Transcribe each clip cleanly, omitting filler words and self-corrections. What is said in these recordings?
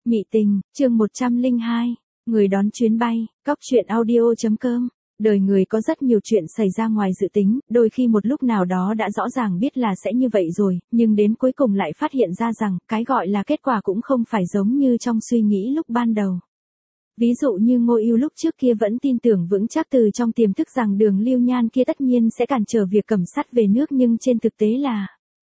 Mị tình, chương 102, người đón chuyến bay, cóc truyện audio.com. Đời người có rất nhiều chuyện xảy ra ngoài dự tính, đôi khi một lúc nào đó đã rõ ràng biết là sẽ như vậy rồi, nhưng đến cuối cùng lại phát hiện ra rằng, cái gọi là kết quả cũng không phải giống như trong suy nghĩ lúc ban đầu. Ví dụ như Ngô Ưu lúc trước kia vẫn tin tưởng vững chắc từ trong tiềm thức rằng Đường Lưu Nhan kia tất nhiên sẽ cản trở việc Cẩm Sắt về nước, nhưng trên thực tế là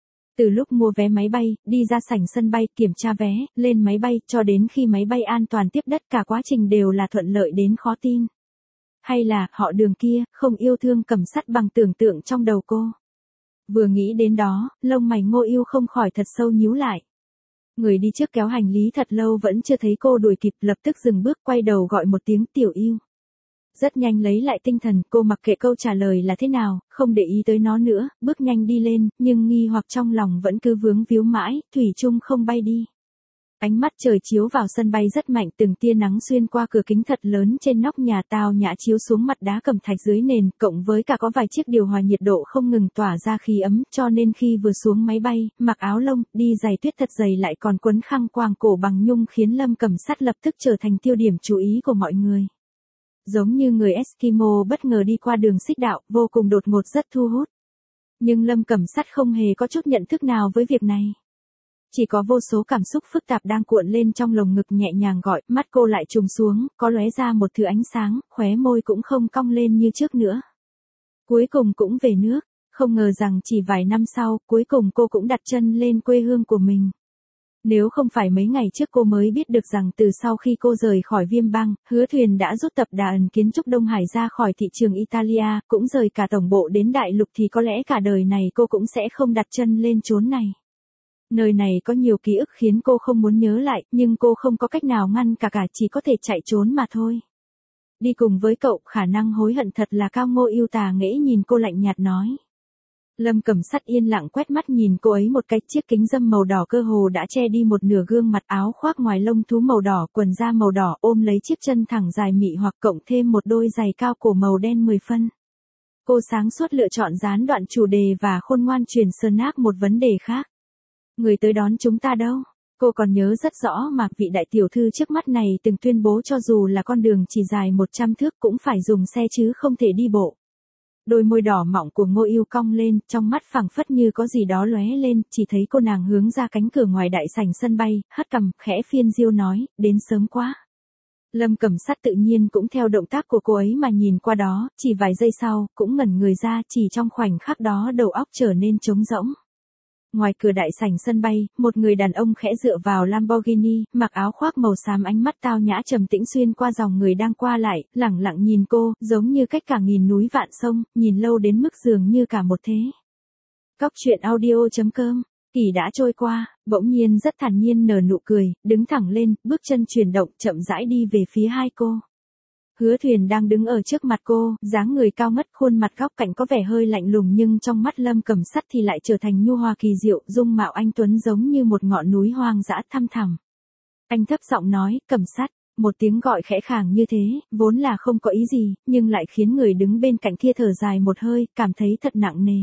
từ lúc mua vé máy bay, đi ra sảnh sân bay, kiểm tra vé, lên máy bay, cho đến khi máy bay an toàn tiếp đất, cả quá trình đều là thuận lợi đến khó tin. Hay là, họ Đường kia, không yêu thương Cẩm Sắt bằng tưởng tượng trong đầu cô. Vừa nghĩ đến đó, lông mày Ngô Ưu không khỏi thật sâu nhíu lại. Người đi trước kéo hành lý thật lâu vẫn chưa thấy cô đuổi kịp, lập tức dừng bước, quay đầu gọi một tiếng Tiểu Ưu. Rất nhanh lấy lại tinh thần, cô mặc kệ câu trả lời là thế nào, không để ý tới nó nữa, bước nhanh đi lên, nhưng nghi hoặc trong lòng vẫn cứ vướng víu mãi, thủy chung không bay đi. Ánh mắt trời chiếu vào sân bay rất mạnh, từng tia nắng xuyên qua cửa kính thật lớn trên nóc nhà tao nhã chiếu xuống mặt đá cẩm thạch dưới nền, cộng với cả có vài chiếc điều hòa nhiệt độ không ngừng tỏa ra khí ấm, cho nên khi vừa xuống máy bay, mặc áo lông, đi giày tuyết thật dày lại còn quấn khăn quàng cổ bằng nhung khiến Lâm Cẩm Sắt lập tức trở thành tiêu điểm chú ý của mọi người. Giống như người Eskimo bất ngờ đi qua đường xích đạo, vô cùng đột ngột rất thu hút. Nhưng Lâm Cẩm Sắt không hề có chút nhận thức nào với việc này. Chỉ có vô số cảm xúc phức tạp đang cuộn lên trong lồng ngực, nhẹ nhàng gọi, mắt cô lại trùng xuống, có lóe ra một thứ ánh sáng, khóe môi cũng không cong lên như trước nữa. Cuối cùng cũng về nước, không ngờ rằng chỉ vài năm sau, cuối cùng cô cũng đặt chân lên quê hương của mình. Nếu không phải mấy ngày trước cô mới biết được rằng từ sau khi cô rời khỏi Viêm Bang, Hứa Thuyền đã rút tập đoàn kiến trúc Đông Hải ra khỏi thị trường Italia, cũng rời cả tổng bộ đến đại lục, thì có lẽ cả đời này cô cũng sẽ không đặt chân lên chốn này. Nơi này có nhiều ký ức khiến cô không muốn nhớ lại, nhưng cô không có cách nào ngăn cả, chỉ có thể chạy trốn mà thôi. Đi cùng với cậu, khả năng hối hận thật là cao. Ngô Ưu tà nghễ nhìn cô lạnh nhạt nói. Lâm Cẩm Sắt yên lặng quét mắt nhìn cô ấy một cái, chiếc kính râm màu đỏ cơ hồ đã che đi một nửa gương mặt, áo khoác ngoài lông thú màu đỏ, quần da màu đỏ, ôm lấy chiếc chân thẳng dài mị hoặc cộng thêm một đôi giày cao cổ màu đen 10 phân. Cô sáng suốt lựa chọn gián đoạn chủ đề và khôn ngoan truyền snack một vấn đề khác. Người tới đón chúng ta đâu? Cô còn nhớ rất rõ mà vị đại tiểu thư trước mắt này từng tuyên bố cho dù là con đường chỉ dài 100 thước cũng phải dùng xe chứ không thể đi bộ. Đôi môi đỏ mọng của Ngô Ưu cong lên, trong mắt phảng phất như có gì đó lóe lên, chỉ thấy cô nàng hướng ra cánh cửa ngoài đại sảnh sân bay, hất cằm, khẽ phiên diêu nói, đến sớm quá. Lâm Cẩm Sắt tự nhiên cũng theo động tác của cô ấy mà nhìn qua đó, chỉ vài giây sau, cũng ngẩn người ra, chỉ trong khoảnh khắc đó đầu óc trở nên trống rỗng. Ngoài cửa đại sảnh sân bay, một người đàn ông khẽ dựa vào Lamborghini, mặc áo khoác màu xám, ánh mắt tao nhã trầm tĩnh xuyên qua dòng người đang qua lại, lẳng lặng nhìn cô, giống như cách cả nghìn núi vạn sông, nhìn lâu đến mức dường như cả một thế. Cóc truyện audio.com. Kỳ đã trôi qua, bỗng nhiên rất thản nhiên nở nụ cười, đứng thẳng lên, bước chân chuyển động, chậm rãi đi về phía hai cô. Hứa Thuyền đang đứng ở trước mặt cô, dáng người cao ngất, khuôn mặt góc cạnh có vẻ hơi lạnh lùng, nhưng trong mắt Lâm Cẩm Sắt thì lại trở thành nhu hòa kỳ diệu, dung mạo anh tuấn giống như một ngọn núi hoang dã thăm thẳm. Anh thấp giọng nói, Cẩm Sắt, một tiếng gọi khẽ khàng như thế, vốn là không có ý gì, nhưng lại khiến người đứng bên cạnh kia thở dài một hơi, cảm thấy thật nặng nề.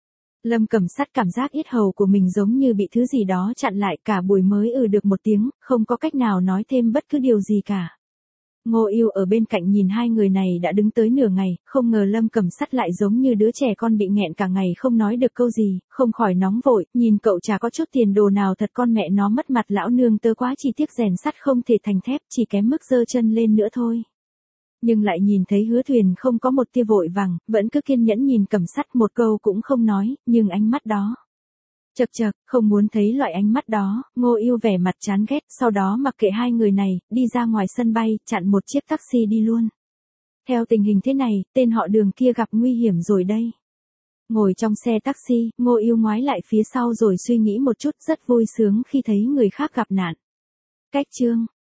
Lâm Cẩm Sắt cảm giác yết hầu của mình giống như bị thứ gì đó chặn lại, cả buổi mới được một tiếng, không có cách nào nói thêm bất cứ điều gì cả. Ngô Ưu ở bên cạnh nhìn hai người này đã đứng tới nửa ngày, không ngờ Lâm Cẩm Sắt lại giống như đứa trẻ con bị nghẹn cả ngày không nói được câu gì, không khỏi nóng vội, nhìn cậu chả có chút tiền đồ nào, thật con mẹ nó mất mặt lão nương tớ quá, chỉ tiếc rèn sắt không thể thành thép, chỉ kém mức giơ chân lên nữa thôi. Nhưng lại nhìn thấy Hứa Thuyền không có một tia vội vàng, vẫn cứ kiên nhẫn nhìn Cẩm Sắt, một câu cũng không nói, nhưng ánh mắt đó. Chậc chậc, không muốn thấy loại ánh mắt đó. Ngô Ưu vẻ mặt chán ghét, sau đó mặc kệ hai người này, đi ra ngoài sân bay, chặn một chiếc taxi đi luôn. Theo tình hình thế này, tên họ Đường kia gặp nguy hiểm rồi đây. Ngồi trong xe taxi, Ngô Ưu ngoái lại phía sau rồi suy nghĩ một chút, rất vui sướng khi thấy người khác gặp nạn. Cách chương